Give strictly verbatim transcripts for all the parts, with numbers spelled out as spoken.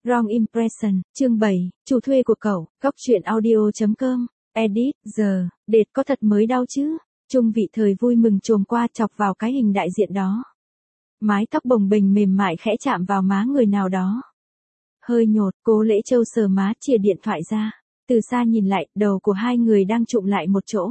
Wrong Impression, chương bảy, chủ thuê của cậu, góc truyện audio.com, edit, giờ, đệt có thật mới đau chứ. Trung Vị Thời vui mừng chồm qua chọc vào cái hình đại diện đó. Mái tóc bồng bềnh mềm mại khẽ chạm vào má người nào đó. Hơi nhột, Cố Lễ Châu sờ má chìa điện thoại ra. Từ xa nhìn lại, đầu của hai người đang chụm lại một chỗ.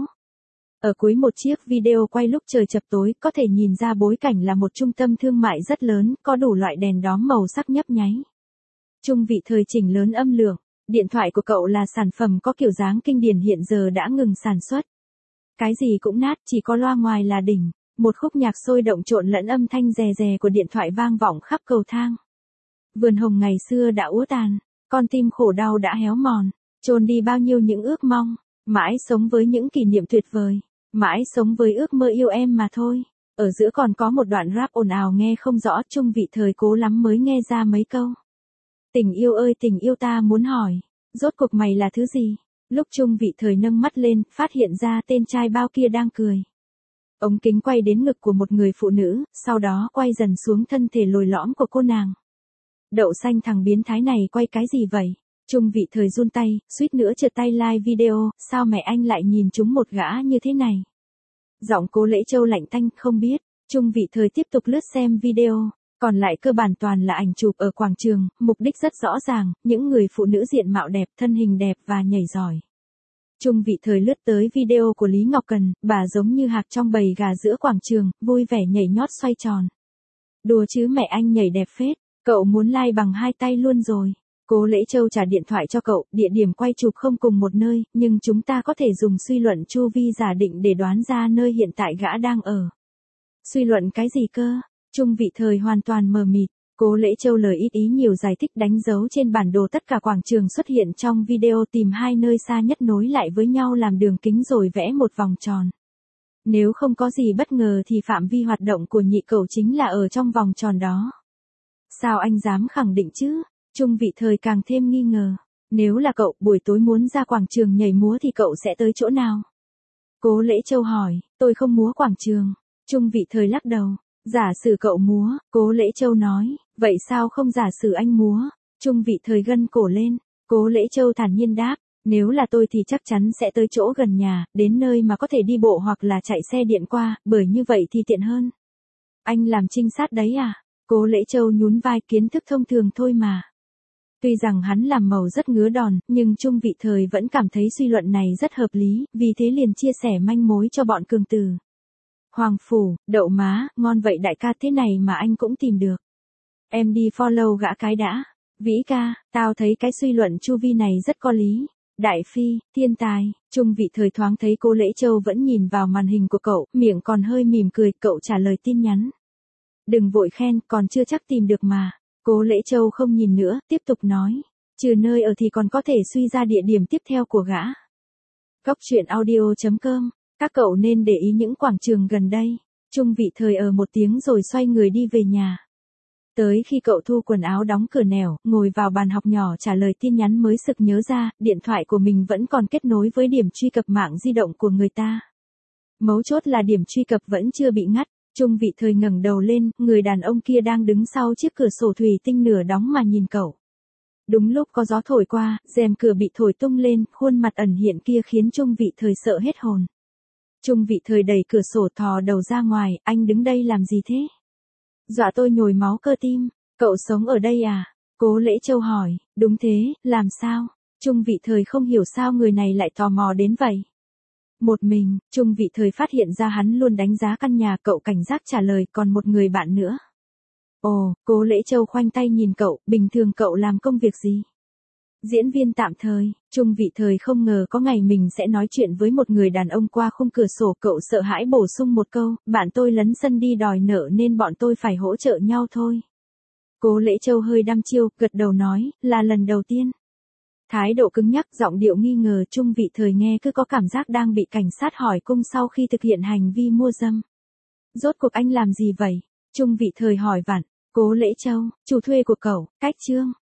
Ở cuối một chiếc video quay lúc trời chập tối, có thể nhìn ra bối cảnh là một trung tâm thương mại rất lớn, có đủ loại đèn đóm màu sắc nhấp nháy. Trung Vị Thời chỉnh lớn âm lượng. Điện thoại của cậu là sản phẩm có kiểu dáng kinh điển hiện giờ đã ngừng sản xuất. Cái gì cũng nát, chỉ có loa ngoài là đỉnh. Một khúc nhạc sôi động trộn lẫn âm thanh rè rè của điện thoại vang vọng khắp cầu thang. Vườn hồng ngày xưa đã úa tàn, con tim khổ đau đã héo mòn, chôn đi bao nhiêu những ước mong, mãi sống với những kỷ niệm tuyệt vời, mãi sống với ước mơ yêu em mà thôi. Ở giữa còn có một đoạn rap ồn ào nghe không rõ, Trung Vị Thời cố lắm mới nghe ra mấy câu. Tình yêu ơi tình yêu ta muốn hỏi, rốt cuộc mày là thứ gì? Lúc Trung Vị Thời nâng mắt lên, phát hiện ra tên trai bao kia đang cười. Ống kính quay đến ngực của một người phụ nữ, sau đó quay dần xuống thân thể lồi lõm của cô nàng. Đậu xanh thằng biến thái này quay cái gì vậy? Trung Vị Thời run tay, suýt nữa trượt tay live video, sao mẹ anh lại nhìn chúng một gã như thế này? Giọng Cố Lễ Châu lạnh tanh, không biết. Trung Vị Thời tiếp tục lướt xem video, còn lại cơ bản toàn là ảnh chụp ở quảng trường, mục đích rất rõ ràng, những người phụ nữ diện mạo đẹp, thân hình đẹp và nhảy giỏi. Trung Vị Thời lướt tới video của Lý Ngọc Cần, bà giống như hạc trong bầy gà giữa quảng trường, vui vẻ nhảy nhót xoay tròn. Đùa chứ mẹ anh nhảy đẹp phết, cậu muốn like bằng hai tay luôn rồi. Cố Lễ Châu trả điện thoại cho cậu, địa điểm quay chụp không cùng một nơi, nhưng chúng ta có thể dùng suy luận chu vi giả định để đoán ra nơi hiện tại gã đang ở. Suy luận cái gì cơ? Trung Vị Thời hoàn toàn mờ mịt. Cố Lễ Châu lời ít ý nhiều giải thích, đánh dấu trên bản đồ tất cả quảng trường xuất hiện trong video, tìm hai nơi xa nhất nối lại với nhau làm đường kính rồi vẽ một vòng tròn. Nếu không có gì bất ngờ thì phạm vi hoạt động của nhị cậu chính là ở trong vòng tròn đó. Sao anh dám khẳng định chứ? Trung Vị Thời càng thêm nghi ngờ. Nếu là cậu, buổi tối muốn ra quảng trường nhảy múa thì cậu sẽ tới chỗ nào? Cố Lễ Châu hỏi, tôi không múa quảng trường. Trung Vị Thời lắc đầu. Giả sử cậu múa, Cố Lễ Châu nói, vậy sao không giả sử anh múa? Trung Vị Thời gân cổ lên, Cố Lễ Châu thản nhiên đáp, nếu là tôi thì chắc chắn sẽ tới chỗ gần nhà, đến nơi mà có thể đi bộ hoặc là chạy xe điện qua, bởi như vậy thì tiện hơn. Anh làm trinh sát đấy à? Cố Lễ Châu nhún vai, kiến thức thông thường thôi mà. Tuy rằng hắn làm màu rất ngứa đòn, nhưng Trung Vị Thời vẫn cảm thấy suy luận này rất hợp lý, vì thế liền chia sẻ manh mối cho bọn cường tử. Hoàng Phủ, đậu má, ngon vậy đại ca, thế này mà anh cũng tìm được. Em đi follow gã cái đã. Vĩ ca, tao thấy cái suy luận chu vi này rất có lý. Đại phi, thiên tài. Trung Vị Thời thoáng thấy Cố Lễ Châu vẫn nhìn vào màn hình của cậu, miệng còn hơi mỉm cười, cậu trả lời tin nhắn. Đừng vội khen, còn chưa chắc tìm được mà. Cố Lễ Châu không nhìn nữa, tiếp tục nói. Trừ nơi ở thì còn có thể suy ra địa điểm tiếp theo của gã. Góc truyện audio.com. Các cậu nên để ý những quảng trường gần đây. Trung Vị Thời ở một tiếng rồi xoay người đi về nhà. Tới khi cậu thu quần áo đóng cửa nẻo, ngồi vào bàn học nhỏ trả lời tin nhắn mới sực nhớ ra, điện thoại của mình vẫn còn kết nối với điểm truy cập mạng di động của người ta. Mấu chốt là điểm truy cập vẫn chưa bị ngắt. Trung Vị Thời ngẩng đầu lên, người đàn ông kia đang đứng sau chiếc cửa sổ thủy tinh nửa đóng mà nhìn cậu. Đúng lúc có gió thổi qua, rèm cửa bị thổi tung lên, khuôn mặt ẩn hiện kia khiến Trung Vị Thời sợ hết hồn. Trung Vị Thời đẩy cửa sổ thò đầu ra ngoài, anh đứng đây làm gì thế? Dọa tôi nhồi máu cơ tim, cậu sống ở đây à? Cố Lễ Châu hỏi, đúng thế, làm sao? Trung Vị Thời không hiểu sao người này lại tò mò đến vậy. Một mình, Trung Vị Thời phát hiện ra hắn luôn đánh giá căn nhà, cậu cảnh giác trả lời, còn một người bạn nữa. Ồ, Cố Lễ Châu khoanh tay nhìn cậu, bình thường cậu làm công việc gì? Diễn viên tạm thời. Trung Vị Thời không ngờ có ngày mình sẽ nói chuyện với một người đàn ông qua khung cửa sổ, cậu sợ hãi bổ sung một câu, bạn tôi lấn sân đi đòi nợ nên bọn tôi phải hỗ trợ nhau thôi. Cố Lễ Châu hơi đăm chiêu, gật đầu nói, là lần đầu tiên. Thái độ cứng nhắc, giọng điệu nghi ngờ, Trung Vị Thời nghe cứ có cảm giác đang bị cảnh sát hỏi cung sau khi thực hiện hành vi mua dâm. Rốt cuộc anh làm gì vậy? Trung Vị Thời hỏi vặn. Cố Lễ Châu, chủ thuê của cậu, cách chương.